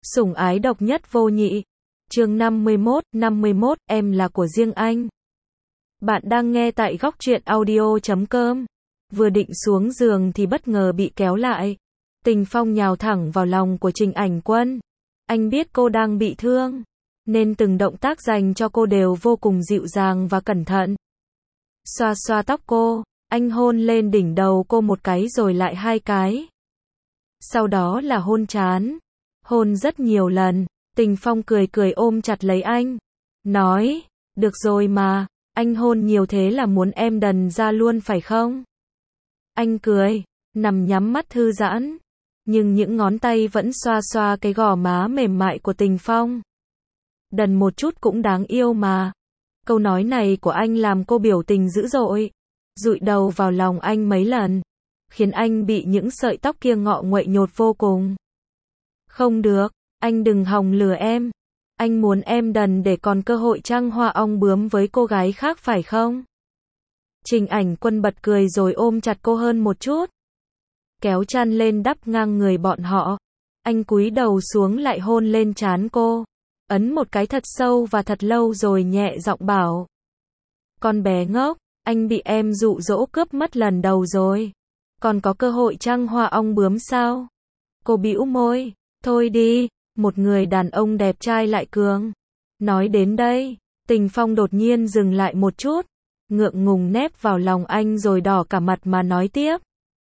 Sủng ái độc nhất vô nhị. Chương 51, em là của riêng anh. Bạn đang nghe tại góc truyện audio.com. Vừa định xuống giường thì bất ngờ bị kéo lại. Tình Phong nhào thẳng vào lòng của Trình Ảnh Quân. Anh biết cô đang bị thương, nên từng động tác dành cho cô đều vô cùng dịu dàng và cẩn thận. Xoa xoa tóc cô, anh hôn lên đỉnh đầu cô một cái rồi lại hai cái. Sau đó là hôn trán. Hôn rất nhiều lần. Tình Phong cười cười ôm chặt lấy anh. Nói, được rồi mà, anh hôn nhiều thế là muốn em đần ra luôn phải không? Anh cười, nằm nhắm mắt thư giãn. Nhưng những ngón tay vẫn xoa xoa cái gò má mềm mại của Tình Phong. Đần một chút cũng đáng yêu mà. Câu nói này của anh làm cô biểu tình dữ dội. Dụi đầu vào lòng anh mấy lần, khiến anh bị những sợi tóc kia ngọ nguậy nhột vô cùng. Không được, anh đừng hòng lừa em. Anh muốn em đần để còn cơ hội trăng hoa ong bướm với cô gái khác phải không? Trình Ảnh Quân bật cười rồi ôm chặt cô hơn một chút. Kéo chăn lên đắp ngang người bọn họ. Anh cúi đầu xuống lại hôn lên trán cô. Ấn một cái thật sâu và thật lâu rồi nhẹ giọng bảo. Con bé ngốc, anh bị em dụ dỗ cướp mất lần đầu rồi. Còn có cơ hội trăng hoa ong bướm sao? Cô bĩu môi. Thôi đi, một người đàn ông đẹp trai lại cường. Nói đến đây, Tình Phong đột nhiên dừng lại một chút. Ngượng ngùng nép vào lòng anh rồi đỏ cả mặt mà nói tiếp.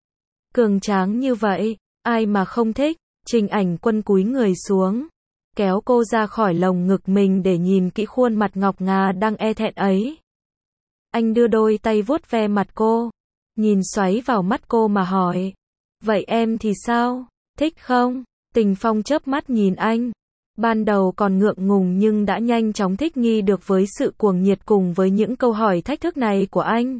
Cường tráng như vậy, ai mà không thích. Trình Ảnh Quân cúi người xuống, kéo cô ra khỏi lồng ngực mình để nhìn kỹ khuôn mặt ngọc ngà đang e thẹn ấy. Anh đưa đôi tay vuốt ve mặt cô, nhìn xoáy vào mắt cô mà hỏi. Vậy em thì sao? Thích không? Tình Phong chớp mắt nhìn anh. Ban đầu còn ngượng ngùng nhưng đã nhanh chóng thích nghi được với sự cuồng nhiệt cùng với những câu hỏi thách thức này của anh.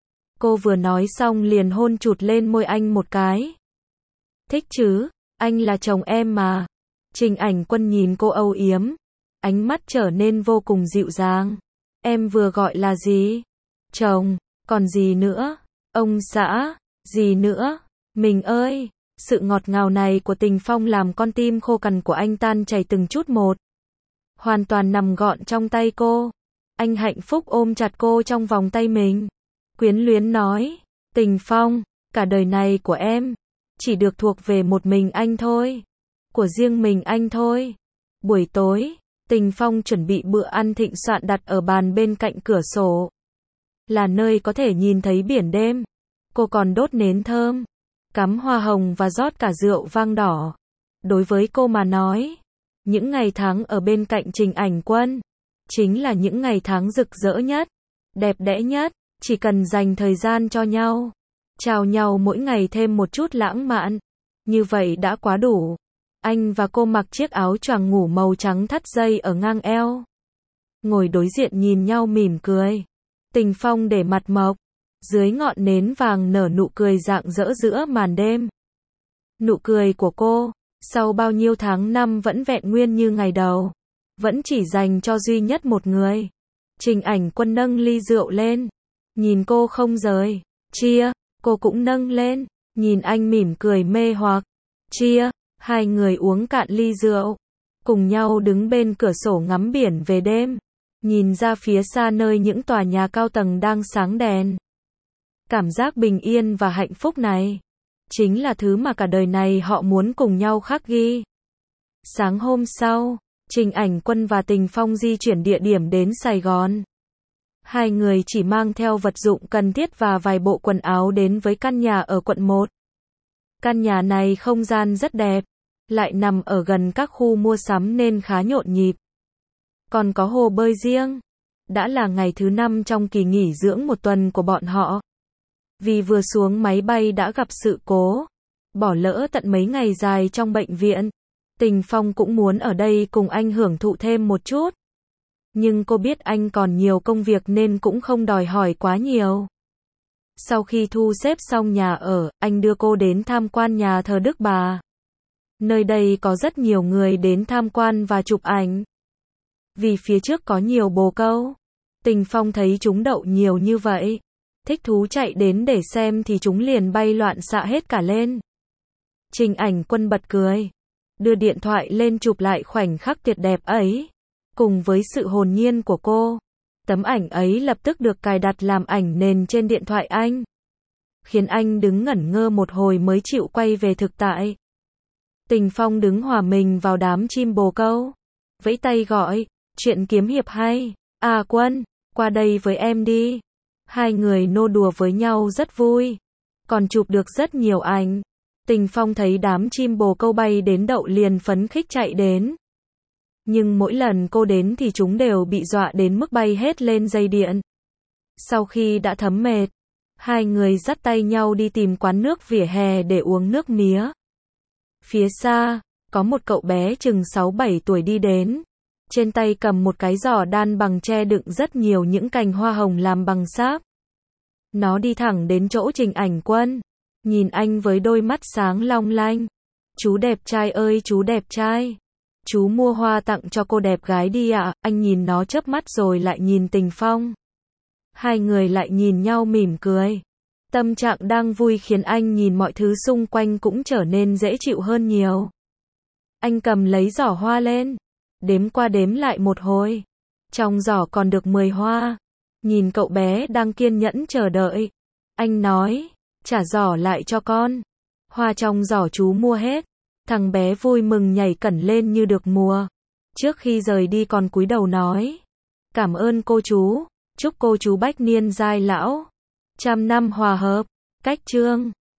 Cô vừa nói xong liền hôn chụt lên môi anh một cái. Thích chứ, anh là chồng em mà. Trình Ảnh Quân nhìn cô âu yếm, ánh mắt trở nên vô cùng dịu dàng. Em vừa gọi là gì? Chồng, còn gì nữa? Ông xã, gì nữa? Mình ơi! Sự ngọt ngào này của Tình Phong làm con tim khô cằn của anh tan chảy từng chút một. Hoàn toàn nằm gọn trong tay cô. Anh hạnh phúc ôm chặt cô trong vòng tay mình. Quyến luyến nói, Tình Phong, cả đời này của em, chỉ được thuộc về một mình anh thôi. Của riêng mình anh thôi. Buổi tối, Tình Phong chuẩn bị bữa ăn thịnh soạn đặt ở bàn bên cạnh cửa sổ. Là nơi có thể nhìn thấy biển đêm. Cô còn đốt nến thơm, cắm hoa hồng và rót cả rượu vang đỏ. Đối với cô mà nói, những ngày tháng ở bên cạnh Trình Ảnh Quân chính là những ngày tháng rực rỡ nhất, đẹp đẽ nhất. Chỉ cần dành thời gian cho nhau, chào nhau mỗi ngày thêm một chút lãng mạn, như vậy đã quá đủ. Anh và cô mặc chiếc áo choàng ngủ màu trắng thắt dây ở ngang eo, ngồi đối diện nhìn nhau mỉm cười. Tình Phong để mặt mộc, dưới ngọn nến vàng nở nụ cười rạng rỡ giữa màn đêm. Nụ cười của cô, sau bao nhiêu tháng năm vẫn vẹn nguyên như ngày đầu, vẫn chỉ dành cho duy nhất một người. Trình Ảnh Quân nâng ly rượu lên, nhìn cô không rời. Chia, cô cũng nâng lên, nhìn anh mỉm cười mê hoặc. Chia, hai người uống cạn ly rượu, cùng nhau đứng bên cửa sổ ngắm biển về đêm, nhìn ra phía xa nơi những tòa nhà cao tầng đang sáng đèn. Cảm giác bình yên và hạnh phúc này, chính là thứ mà cả đời này họ muốn cùng nhau khắc ghi. Sáng hôm sau, Trình Ảnh Quân và Tình Phong di chuyển địa điểm đến Sài Gòn. Hai người chỉ mang theo vật dụng cần thiết và vài bộ quần áo đến với căn nhà ở quận 1. Căn nhà này không gian rất đẹp, lại nằm ở gần các khu mua sắm nên khá nhộn nhịp. Còn có hồ bơi riêng. Đã là ngày thứ 5 trong kỳ nghỉ dưỡng một tuần của bọn họ. Vì vừa xuống máy bay đã gặp sự cố, bỏ lỡ tận mấy ngày dài trong bệnh viện. Tình Phong cũng muốn ở đây cùng anh hưởng thụ thêm một chút. Nhưng cô biết anh còn nhiều công việc nên cũng không đòi hỏi quá nhiều. Sau khi thu xếp xong nhà ở, anh đưa cô đến tham quan nhà thờ Đức Bà. Nơi đây có rất nhiều người đến tham quan và chụp ảnh. Vì phía trước có nhiều bồ câu. Tình Phong thấy chúng đậu nhiều như vậy, thích thú chạy đến để xem thì chúng liền bay loạn xạ hết cả lên. Trình Ảnh Quân bật cười. đưa điện thoại lên chụp lại khoảnh khắc tuyệt đẹp ấy. Cùng với sự hồn nhiên của cô, tấm ảnh ấy lập tức được cài đặt làm ảnh nền trên điện thoại anh, khiến anh đứng ngẩn ngơ một hồi mới chịu quay về thực tại. Tình Phong đứng hòa mình vào đám chim bồ câu, vẫy tay gọi, chuyện kiếm hiệp hay, à Quân, qua đây với em đi. Hai người nô đùa với nhau rất vui, còn chụp được rất nhiều ảnh. Tình Phong thấy đám chim bồ câu bay đến đậu liền phấn khích chạy đến. Nhưng mỗi lần cô đến thì chúng đều bị dọa đến mức bay hết lên dây điện. Sau khi đã thấm mệt, hai người dắt tay nhau đi tìm quán nước vỉa hè để uống nước mía. Phía xa, có một cậu bé chừng 6-7 tuổi đi đến. Trên tay cầm một cái giỏ đan bằng tre đựng rất nhiều những cành hoa hồng làm bằng sáp. Nó đi thẳng đến chỗ Trình Ảnh Quân, nhìn anh với đôi mắt sáng long lanh. Chú đẹp trai ơi chú đẹp trai, chú mua hoa tặng cho cô đẹp gái đi ạ. Anh nhìn nó chớp mắt rồi lại nhìn Tình Phong. Hai người lại nhìn nhau mỉm cười. Tâm trạng đang vui khiến anh nhìn mọi thứ xung quanh cũng trở nên dễ chịu hơn nhiều. Anh cầm lấy giỏ hoa lên, đếm qua đếm lại một hồi. Trong giỏ còn được 10 hoa. Nhìn cậu bé đang kiên nhẫn chờ đợi, anh nói, trả giỏ lại cho con. Hoa trong giỏ chú mua hết. Thằng bé vui mừng nhảy cẩn lên như được mùa. Trước khi rời đi còn cúi đầu nói, cảm ơn cô chú, chúc cô chú bách niên giai lão, trăm năm hòa hợp. Cách chương